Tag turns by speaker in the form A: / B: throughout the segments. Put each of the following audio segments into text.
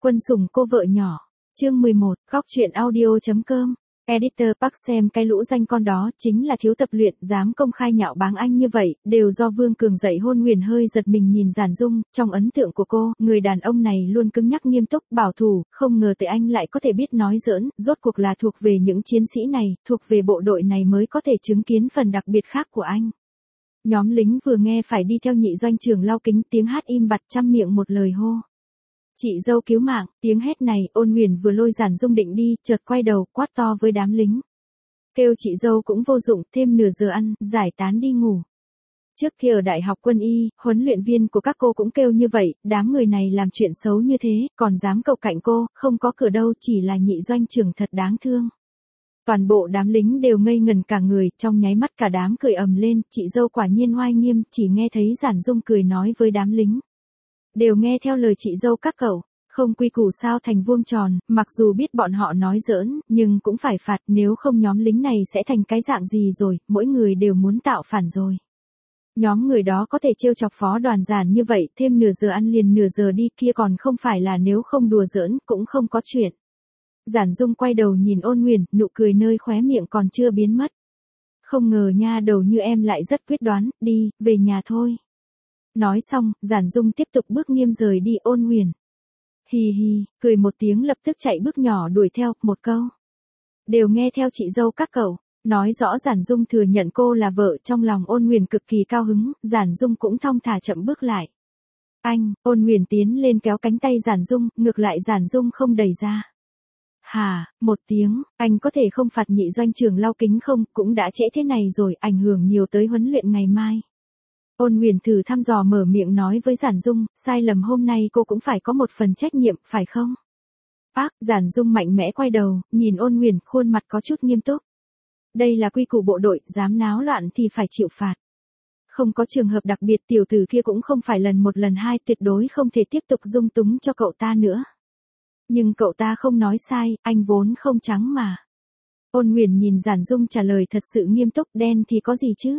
A: Quân sủng cô vợ nhỏ. Chương 11, góc truyện audio.com. Editor Park xem cái lũ danh con đó chính là thiếu tập luyện, dám công khai nhạo báng anh như vậy, đều do Vương Cường dạy hôn Nguyền hơi giật mình nhìn Giản Dung, trong ấn tượng của cô, người đàn ông này luôn cứng nhắc nghiêm túc, bảo thủ, không ngờ tới anh lại có thể biết nói giỡn, rốt cuộc là thuộc về những chiến sĩ này, thuộc về bộ đội này mới có thể chứng kiến phần đặc biệt khác của anh. Nhóm lính vừa nghe phải đi theo nhị doanh trưởng lau kính, tiếng hát im bặt trăm miệng một lời hô. Chị dâu cứu mạng, tiếng hét này, Ôn Nguyền vừa lôi Giản Dung định đi, chợt quay đầu, quát to với đám lính. Kêu chị dâu cũng vô dụng, thêm nửa giờ ăn, giải tán đi ngủ. Trước kia ở Đại học Quân y, huấn luyện viên của các cô cũng kêu như vậy, đám người này làm chuyện xấu như thế, còn dám cộc cạnh cô, không có cửa đâu, chỉ là nhị doanh trưởng thật đáng thương. Toàn bộ đám lính đều ngây ngần cả người, trong nháy mắt cả đám cười ầm lên, chị dâu quả nhiên oai nghiêm, chỉ nghe thấy Giản Dung cười nói với đám lính. Đều nghe theo lời chị dâu các cậu, không quy củ sao thành vuông tròn, mặc dù biết bọn họ nói giỡn, nhưng cũng phải phạt, nếu không nhóm lính này sẽ thành cái dạng gì rồi, mỗi người đều muốn tạo phản rồi. Nhóm người đó có thể trêu chọc phó đoàn Giản như vậy, thêm nửa giờ ăn liền nửa giờ đi, kia còn không phải là nếu không đùa giỡn, cũng không có chuyện. Giản Dung quay đầu nhìn Ôn Nguyền, nụ cười nơi khóe miệng còn chưa biến mất. Không ngờ nha đầu như em lại rất quyết đoán, đi, về nhà thôi. Nói xong, Giản Dung tiếp tục bước nghiêm rời đi. Ôn Nguyền hì hì, cười một tiếng lập tức chạy bước nhỏ đuổi theo, một câu. Đều nghe theo chị dâu các cậu, nói rõ Giản Dung thừa nhận cô là vợ, trong lòng Ôn Nguyền cực kỳ cao hứng, Giản Dung cũng thong thả chậm bước lại. Anh, Ôn Nguyền tiến lên kéo cánh tay Giản Dung, ngược lại Giản Dung không đẩy ra. Hà, một tiếng, anh có thể không phạt nhị doanh trưởng lau kính không, cũng đã trễ thế này rồi, ảnh hưởng nhiều tới huấn luyện ngày mai. Ôn Nguyền thử thăm dò mở miệng nói với Giản Dung, sai lầm hôm nay cô cũng phải có một phần trách nhiệm, phải không? Giản Dung mạnh mẽ quay đầu, nhìn Ôn Nguyền, khuôn mặt có chút nghiêm túc. Đây là quy củ bộ đội, dám náo loạn thì phải chịu phạt. Không có trường hợp đặc biệt, tiểu tử kia cũng không phải lần một lần hai, tuyệt đối không thể tiếp tục dung túng cho cậu ta nữa. Nhưng cậu ta không nói sai, anh vốn không trắng mà. Ôn Nguyền nhìn Giản Dung trả lời thật sự nghiêm túc, đen thì có gì chứ?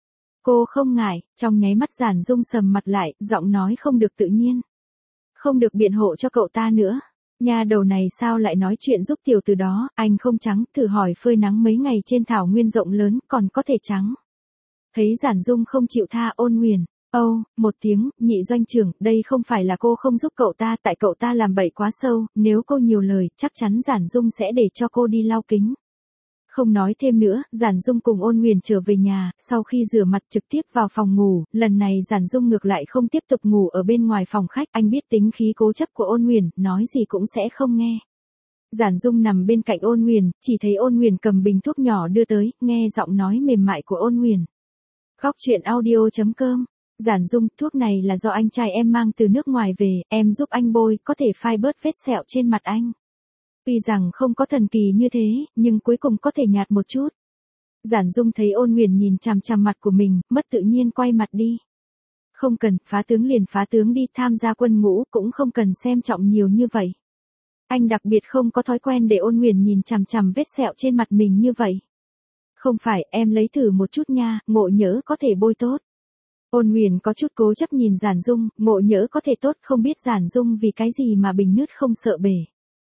A: Cô không ngại, trong nháy mắt Giản Dung sầm mặt lại, giọng nói không được tự nhiên. Không được biện hộ cho cậu ta nữa. Nhà đầu này sao lại nói chuyện giúp tiểu từ đó, anh không trắng, thử hỏi phơi nắng mấy ngày trên thảo nguyên rộng lớn, còn có thể trắng. Thấy Giản Dung không chịu tha. Ôn Nguyền, một tiếng, nhị doanh trưởng, đây không phải là cô không giúp cậu ta, tại cậu ta làm bậy quá sâu, nếu cô nhiều lời, chắc chắn Giản Dung sẽ để cho cô đi lau kính. Không nói thêm nữa, Giản Dung cùng Ôn Nguyền trở về nhà, sau khi rửa mặt trực tiếp vào phòng ngủ, lần này Giản Dung ngược lại không tiếp tục ngủ ở bên ngoài phòng khách, anh biết tính khí cố chấp của Ôn Nguyền, nói gì cũng sẽ không nghe. Giản Dung nằm bên cạnh Ôn Nguyền, chỉ thấy Ôn Nguyền cầm bình thuốc nhỏ đưa tới, nghe giọng nói mềm mại của Ôn Nguyền. Góc truyện audio.com. Giản Dung, thuốc này là do anh trai em mang từ nước ngoài về, em giúp anh bôi, có thể phai bớt vết sẹo trên mặt anh. Tuy rằng không có thần kỳ như thế, nhưng cuối cùng có thể nhạt một chút. Giản Dung thấy Ôn Nguyền nhìn chằm chằm mặt của mình, mất tự nhiên quay mặt đi. Không cần, phá tướng liền phá tướng đi, tham gia quân ngũ cũng không cần xem trọng nhiều như vậy. Anh đặc biệt không có thói quen để Ôn Nguyền nhìn chằm chằm vết sẹo trên mặt mình như vậy. Không phải, em lấy thử một chút nha, ngộ nhỡ có thể bôi tốt. Ôn Nguyền có chút cố chấp nhìn Giản Dung, ngộ nhỡ có thể tốt, không biết Giản Dung vì cái gì mà bình nứt không sợ bể.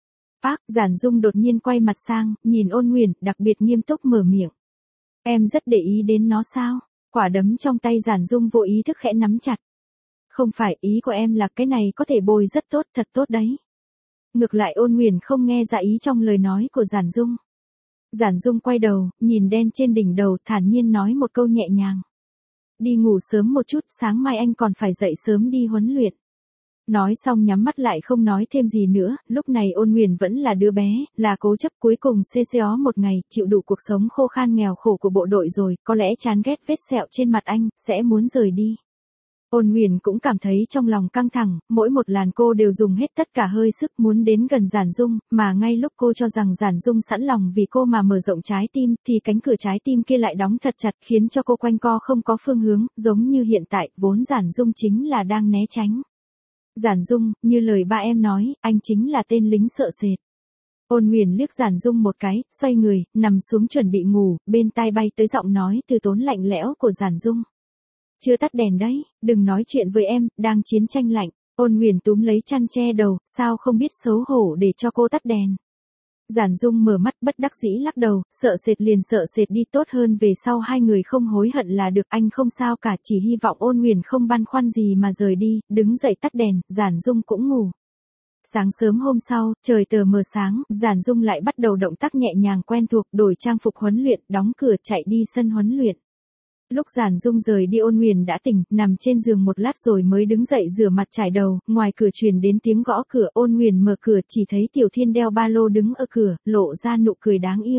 A: Giản Dung đột nhiên quay mặt sang, nhìn Ôn Nguyền, đặc biệt nghiêm túc mở miệng. Em rất để ý đến nó sao? Quả đấm trong tay Giản Dung vô ý thức khẽ nắm chặt. Không phải, ý của em là cái này có thể bôi rất tốt, thật tốt đấy. Ngược lại Ôn Nguyền không nghe ra ý trong lời nói của Giản Dung. Giản Dung quay đầu, nhìn đen trên đỉnh đầu, thản nhiên nói một câu nhẹ nhàng. Đi ngủ sớm một chút, sáng mai anh còn phải dậy sớm đi huấn luyện. Nói xong nhắm mắt lại không nói thêm gì nữa, lúc này Ôn Nguyền vẫn là đứa bé, là cố chấp, cuối cùng CCO một ngày, chịu đủ cuộc sống khô khan nghèo khổ của bộ đội rồi, có lẽ chán ghét vết sẹo trên mặt anh, sẽ muốn rời đi. Ôn Nguyền cũng cảm thấy trong lòng căng thẳng, mỗi một làn cô đều dùng hết tất cả hơi sức muốn đến gần Giản Dung, mà ngay lúc cô cho rằng Giản Dung sẵn lòng vì cô mà mở rộng trái tim, thì cánh cửa trái tim kia lại đóng thật chặt, khiến cho cô quanh co không có phương hướng, giống như hiện tại, vốn Giản Dung chính là đang né tránh. Giản Dung, như lời ba em nói, anh chính là tên lính sợ sệt. Ôn Nguyền liếc Giản Dung một cái, xoay người, nằm xuống chuẩn bị ngủ, bên tai bay tới giọng nói từ tốn lạnh lẽo của Giản Dung. Chưa tắt đèn đấy, đừng nói chuyện với em, đang chiến tranh lạnh. Ôn Nguyền túm lấy chăn che đầu, sao không biết xấu hổ để cho cô tắt đèn. Giản Dung mở mắt bất đắc dĩ lắc đầu, sợ sệt liền sợ sệt đi, tốt hơn về sau hai người không hối hận là được, anh không sao cả, chỉ hy vọng Ôn Nguyền không băn khoăn gì mà rời đi, đứng dậy tắt đèn, Giản Dung cũng ngủ. Sáng sớm hôm sau, trời tờ mờ sáng, Giản Dung lại bắt đầu động tác nhẹ nhàng quen thuộc, đổi trang phục huấn luyện, đóng cửa chạy đi sân huấn luyện. Lúc Giản Dung rời đi Ôn Nguyền đã tỉnh, nằm trên giường một lát rồi mới đứng dậy rửa mặt trải đầu, ngoài cửa truyền đến tiếng gõ cửa, Ôn Nguyền mở cửa chỉ thấy Tiểu Thiên đeo ba lô đứng ở cửa, lộ ra nụ cười đáng yêu.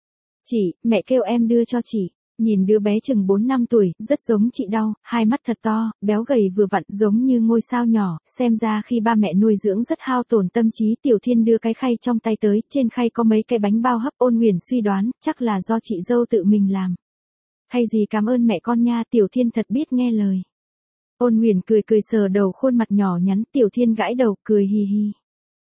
A: Chị, mẹ kêu em đưa cho chị. Nhìn đứa bé chừng 4 năm tuổi, rất giống chị Đau, hai mắt thật to, béo gầy vừa vặn, giống như ngôi sao nhỏ, xem ra khi ba mẹ nuôi dưỡng rất hao tổn tâm trí. Tiểu Thiên đưa cái khay trong tay tới, trên khay có mấy cái bánh bao hấp. Ôn Nguyền suy đoán, chắc là do chị dâu tự mình làm. Hay gì cảm ơn mẹ con nha, Tiểu Thiên thật biết nghe lời. Ôn Nguyền cười cười sờ đầu khuôn mặt nhỏ nhắn, Tiểu Thiên gãi đầu, cười hì hì.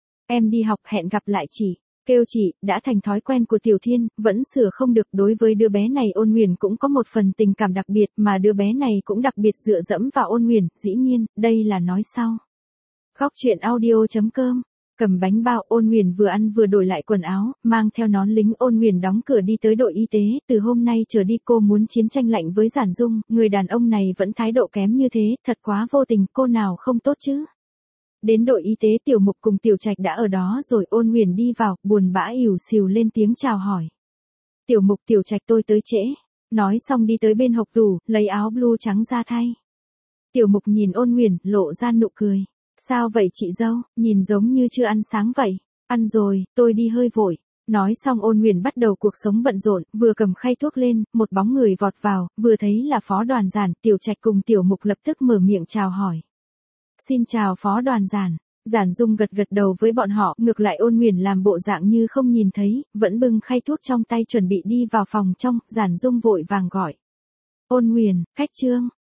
A: Em đi học, hẹn gặp lại chị. Kêu chị, đã thành thói quen của Tiểu Thiên, vẫn sửa không được. Đối với đứa bé này Ôn Nguyền cũng có một phần tình cảm đặc biệt, mà đứa bé này cũng đặc biệt dựa dẫm vào Ôn Nguyền, dĩ nhiên, đây là nói sau. Khóc chuyện audio.com. Cầm bánh bao, Ôn Nguyền vừa ăn vừa đổi lại quần áo, mang theo nón lính. Ôn Nguyền đóng cửa đi tới đội y tế, từ hôm nay trở đi cô muốn chiến tranh lạnh với Giản Dung, người đàn ông này vẫn thái độ kém như thế, thật quá vô tình, cô nào không tốt chứ. Đến đội y tế Tiểu Mục cùng Tiểu Trạch đã ở đó rồi. Ôn Nguyền đi vào, buồn bã ỉu xìu lên tiếng chào hỏi. Tiểu Mục, Tiểu Trạch, tôi tới trễ. Nói xong đi tới bên hộc tủ, lấy áo blue trắng ra thay. Tiểu Mục nhìn Ôn Nguyền, lộ ra nụ cười. Sao vậy chị dâu, nhìn giống như chưa ăn sáng vậy. Ăn rồi, tôi đi hơi vội. Nói xong Ôn Nguyền bắt đầu cuộc sống bận rộn, vừa cầm khay thuốc lên, một bóng người vọt vào, vừa thấy là Phó Đoàn Giản. Tiểu Trạch cùng Tiểu Mục lập tức mở miệng chào hỏi. Xin chào Phó Đoàn Giản. Giản Dung gật gật đầu với bọn họ, ngược lại Ôn Nguyền làm bộ dạng như không nhìn thấy, vẫn bưng khay thuốc trong tay chuẩn bị đi vào phòng trong. Giản Dung vội vàng gọi. Ôn Nguyền, khách trương.